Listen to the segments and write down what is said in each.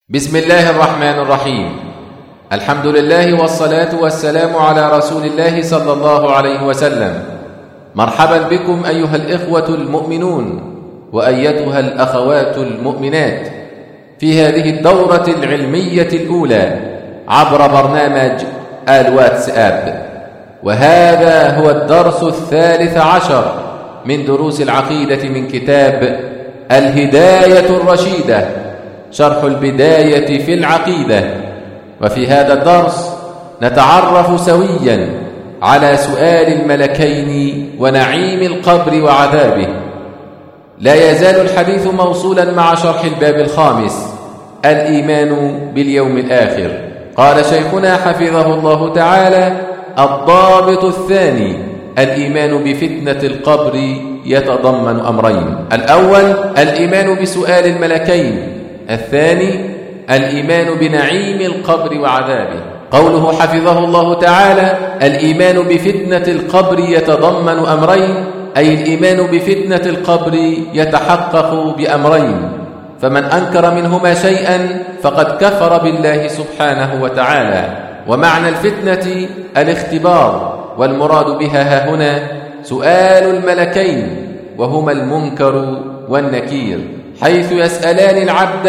بسم الله الرحمن الرحيم. الحمد لله والصلاة والسلام على رسول الله صلى الله عليه وسلم. مرحبا بكم أيها الإخوة المؤمنون وأيتها الأخوات المؤمنات في هذه الدورة العلمية الأولى عبر برنامج الواتساب، وهذا هو الدرس 13 من دروس العقيدة من كتاب الهداية الرشيدة شرح البداية في العقيدة. وفي هذا الدرس نتعرف سويا على سؤال الملكين ونعيم القبر وعذابه. لا يزال الحديث موصولا مع شرح الباب الخامس، الإيمان باليوم الآخر. قال شيخنا حفظه الله تعالى: الضابط الثاني الإيمان بفتنة القبر يتضمن أمرين: الأول الإيمان بسؤال الملكين، الثاني الإيمان بنعيم القبر وعذابه. قوله حفظه الله تعالى الإيمان بفتنة القبر يتضمن أمرين، أي الإيمان بفتنة القبر يتحقق بأمرين، فمن أنكر منهما شيئا فقد كفر بالله سبحانه وتعالى. ومعنى الفتنة الاختبار، والمراد بها هنا سؤال الملكين وهما المنكر والنكير، حيث يسألان العبد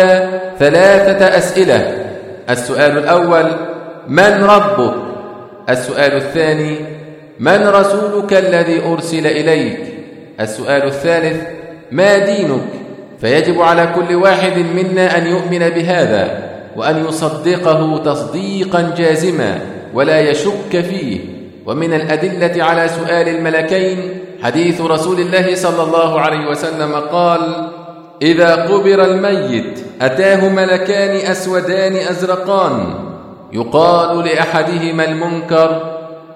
3 أسئلة: السؤال الأول: من ربك؟ السؤال الثاني: من رسولك الذي أرسل إليك؟ السؤال الثالث: ما دينك؟ فيجب على كل واحد منا أن يؤمن بهذا وأن يصدقه تصديقا جازما ولا يشك فيه. ومن الأدلة على سؤال الملكين حديث رسول الله صلى الله عليه وسلم قال: إذا قبر الميت أتاه ملكان أسودان أزرقان، يقال لأحدهما المنكر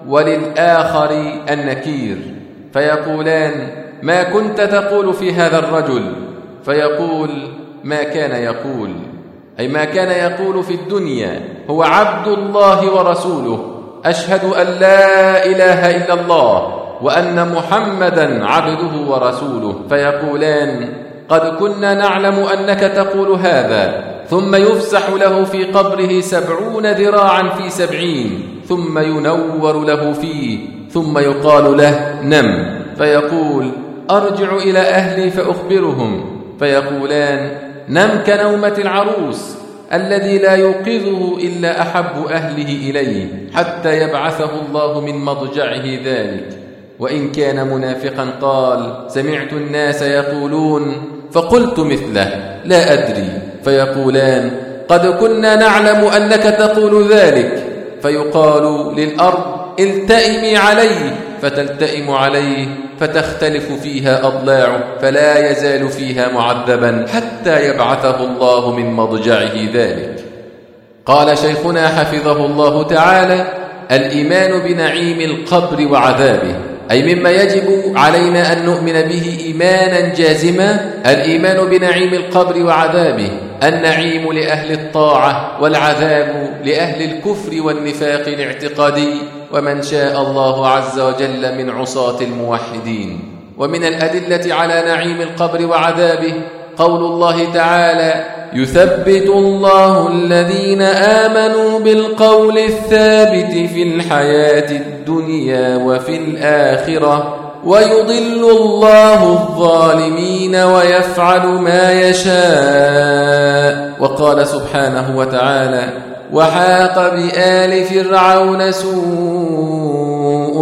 وللآخر النكير، فيقولان: ما كنت تقول في هذا الرجل؟ فيقول: ما كان يقول، أي ما كان يقول في الدنيا، هو عبد الله ورسوله، أشهد أن لا إله إلا الله وأن محمدا عبده ورسوله. فيقولان: قد كنا نعلم أنك تقول هذا. ثم يفسح له في قبره 70 ذراعا في 70، ثم ينور له فيه، ثم يقال له: نم. فيقول: أرجع إلى أهلي فأخبرهم. فيقولان: نم كنومة العروس الذي لا يوقظه إلا أحب أهله إليه حتى يبعثه الله من مضجعه ذلك. وإن كان منافقا قال: سمعت الناس يقولون فقلت مثله لا أدري. فيقولان: قد كنا نعلم أنك تقول ذلك. فيقال للأرض: التئمي عليه، فتلتئم عليه، فتختلف فيها أضلاعه، فلا يزال فيها معذبا حتى يبعثه الله من مضجعه ذلك. قال شيخنا حفظه الله تعالى: الإيمان بنعيم القبر وعذابه، أي مما يجب علينا أن نؤمن به إيمانا جازما الإيمان بنعيم القبر وعذابه. النعيم لأهل الطاعة، والعذاب لأهل الكفر والنفاق الاعتقادي، ومن شاء الله عز وجل من عصاة الموحدين. ومن الأدلة على نعيم القبر وعذابه قول الله تعالى: يثبت الله الذين آمنوا بالقول الثابت في الحياة الدنيا وفي الآخرة ويضل الله الظالمين ويفعل ما يشاء. وقال سبحانه وتعالى: وحاق بآل فرعون سوء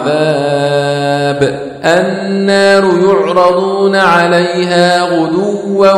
العذاب، النار يعرضون عليها غدوا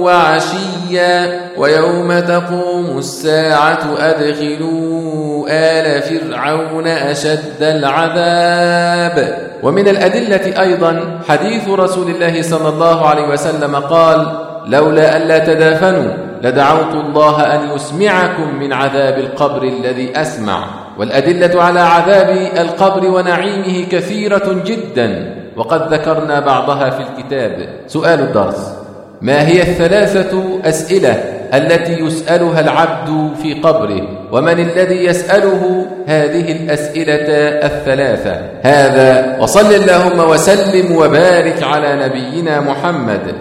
وعشيا ويوم تقوم الساعة أدخلوا آل فرعون أشد العذاب. ومن الأدلة أيضا حديث رسول الله صلى الله عليه وسلم قال: لولا ألا تدافنوا لدعوت الله أن يسمعكم من عذاب القبر الذي أسمع. والأدلة على عذاب القبر ونعيمه كثيرة جدا، وقد ذكرنا بعضها في الكتاب. سؤال الدرس: ما هي 3 أسئلة التي يسألها العبد في قبره؟ ومن الذي يسأله هذه الأسئلة 3؟ هذا، وصل اللهم وسلم وبارك على نبينا محمد.